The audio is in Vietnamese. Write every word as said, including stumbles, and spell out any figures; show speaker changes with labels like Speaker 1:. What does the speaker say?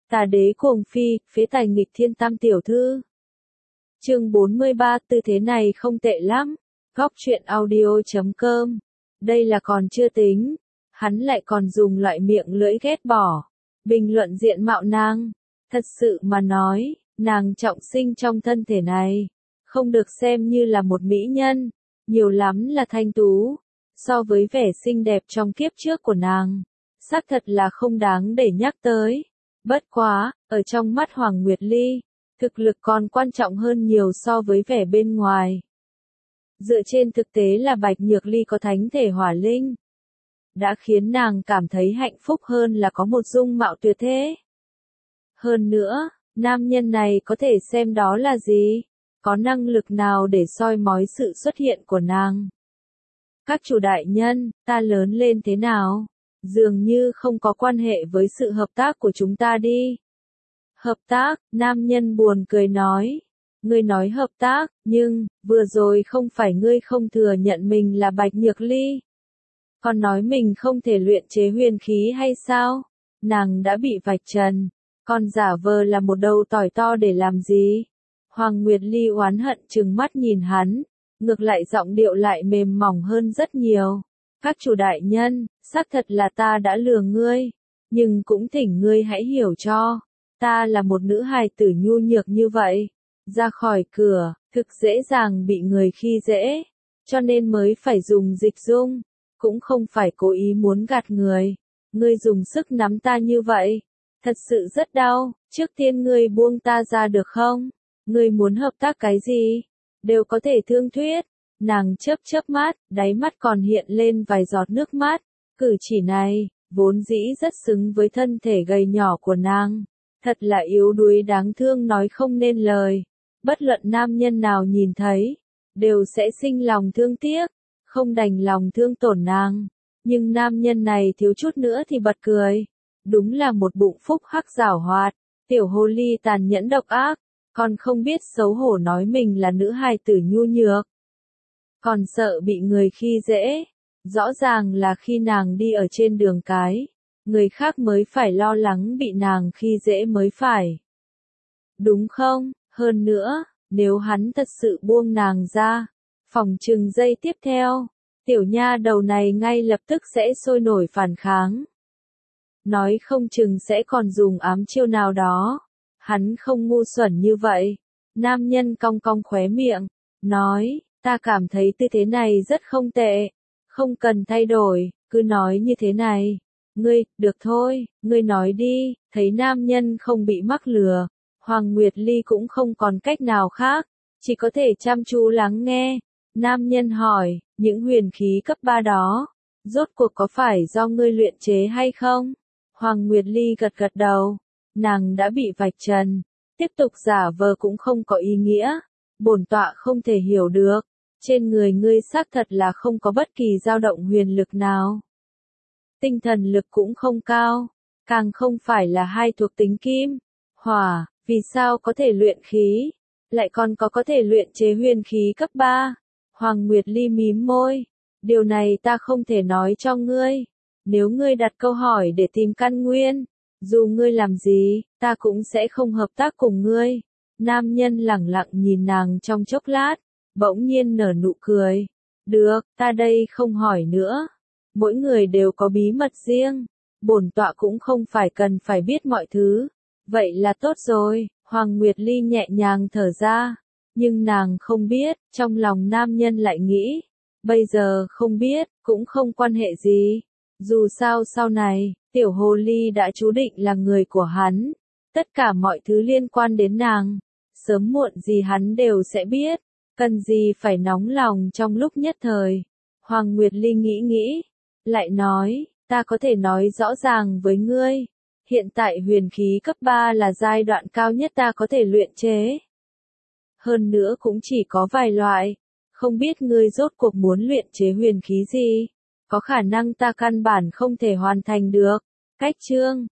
Speaker 1: Tà đế cuồng phi, phế tài nghịch thiên tam tiểu thư. Chương bốn mươi ba, tư thế này không tệ lắm. Góc truyện audio chấm com. Đây là còn chưa tính, hắn lại còn dùng loại miệng lưỡi ghét bỏ bình luận diện mạo nàng. Thật sự mà nói, nàng trọng sinh trong thân thể này, không được xem như là một mỹ nhân, nhiều lắm là thanh tú. So với vẻ xinh đẹp trong kiếp trước của nàng, xác thật là không đáng để nhắc tới. Bất quá, ở trong mắt Hoàng Nguyệt Ly, thực lực còn quan trọng hơn nhiều so với vẻ bên ngoài. Dựa trên thực tế là Bạch Nhược Ly có thánh thể hỏa linh, đã khiến nàng cảm thấy hạnh phúc hơn là có một dung mạo tuyệt thế. Hơn nữa, nam nhân này có thể xem đó là gì? Có năng lực nào để soi mói sự xuất hiện của nàng? Các chủ đại nhân, ta lớn lên thế nào? Dường như không có quan hệ với sự hợp tác của chúng ta đi. Hợp tác, nam nhân buồn cười nói. Ngươi nói hợp tác, nhưng, vừa rồi không phải ngươi không thừa nhận mình là Bạch Nhược Ly. Còn nói mình không thể luyện chế huyền khí hay sao? Nàng đã bị vạch trần, còn giả vờ là một đầu tỏi to để làm gì? Hoàng Nguyệt Ly oán hận trừng mắt nhìn hắn, ngược lại giọng điệu lại mềm mỏng hơn rất nhiều. Các chủ đại nhân, xác thật là ta đã lừa ngươi, nhưng cũng thỉnh ngươi hãy hiểu cho, ta là một nữ hài tử nhu nhược như vậy, ra khỏi cửa, thực dễ dàng bị người khi dễ, cho nên mới phải dùng dịch dung, cũng không phải cố ý muốn gạt người. Ngươi dùng sức nắm ta như vậy, thật sự rất đau, trước tiên ngươi buông ta ra được không? Ngươi muốn hợp tác cái gì? Đều có thể thương thuyết. Nàng chớp chớp mắt, đáy mắt còn hiện lên vài giọt nước mắt. Cử chỉ này, vốn dĩ rất xứng với thân thể gầy nhỏ của nàng. Thật là yếu đuối đáng thương nói không nên lời. Bất luận nam nhân nào nhìn thấy, đều sẽ sinh lòng thương tiếc, không đành lòng thương tổn nàng. Nhưng nam nhân này thiếu chút nữa thì bật cười. Đúng là một bụng phúc hắc giảo hoạt, tiểu hồ ly tàn nhẫn độc ác, còn không biết xấu hổ nói mình là nữ hài tử nhu nhược. Còn sợ bị người khi dễ, rõ ràng là khi nàng đi ở trên đường cái, người khác mới phải lo lắng bị nàng khi dễ mới phải. Đúng không? Hơn nữa, nếu hắn thật sự buông nàng ra, phòng chừng giây tiếp theo, tiểu nha đầu này ngay lập tức sẽ sôi nổi phản kháng. Nói không chừng sẽ còn dùng ám chiêu nào đó. Hắn không ngu xuẩn như vậy. Nam nhân cong cong khóe miệng, nói, ta cảm thấy tư thế này rất không tệ, không cần thay đổi, cứ nói như thế này. Ngươi, được thôi, ngươi nói đi. Thấy nam nhân không bị mắc lừa, Hoàng Nguyệt Ly cũng không còn cách nào khác, chỉ có thể chăm chú lắng nghe. Nam nhân hỏi, những huyền khí cấp ba đó, rốt cuộc có phải do ngươi luyện chế hay không? Hoàng Nguyệt Ly gật gật đầu, nàng đã bị vạch trần, tiếp tục giả vờ cũng không có ý nghĩa, bổn tọa không thể hiểu được, trên người ngươi xác thật là không có bất kỳ dao động huyền lực nào. Tinh thần lực cũng không cao, càng không phải là hai thuộc tính kim, hỏa, vì sao có thể luyện khí, lại còn có có thể luyện chế huyền khí cấp ba. Hoàng Nguyệt Ly mím môi, điều này ta không thể nói cho ngươi. Nếu ngươi đặt câu hỏi để tìm căn nguyên, dù ngươi làm gì, ta cũng sẽ không hợp tác cùng ngươi. Nam nhân lẳng lặng nhìn nàng trong chốc lát, bỗng nhiên nở nụ cười. Được, ta đây không hỏi nữa. Mỗi người đều có bí mật riêng, bổn tọa cũng không phải cần phải biết mọi thứ. Vậy là tốt rồi, Hoàng Nguyệt Ly nhẹ nhàng thở ra. Nhưng nàng không biết, trong lòng nam nhân lại nghĩ. Bây giờ không biết, cũng không quan hệ gì. Dù sao sau này, tiểu hồ ly đã chú định là người của hắn. Tất cả mọi thứ liên quan đến nàng, sớm muộn gì hắn đều sẽ biết. Cần gì phải nóng lòng trong lúc nhất thời. Hoàng Nguyệt Ly nghĩ nghĩ, lại nói, ta có thể nói rõ ràng với ngươi. Hiện tại huyền khí cấp ba là giai đoạn cao nhất ta có thể luyện chế. Hơn nữa cũng chỉ có vài loại. Không biết ngươi rốt cuộc muốn luyện chế huyền khí gì? Có khả năng ta căn bản không thể hoàn thành được. Cách chương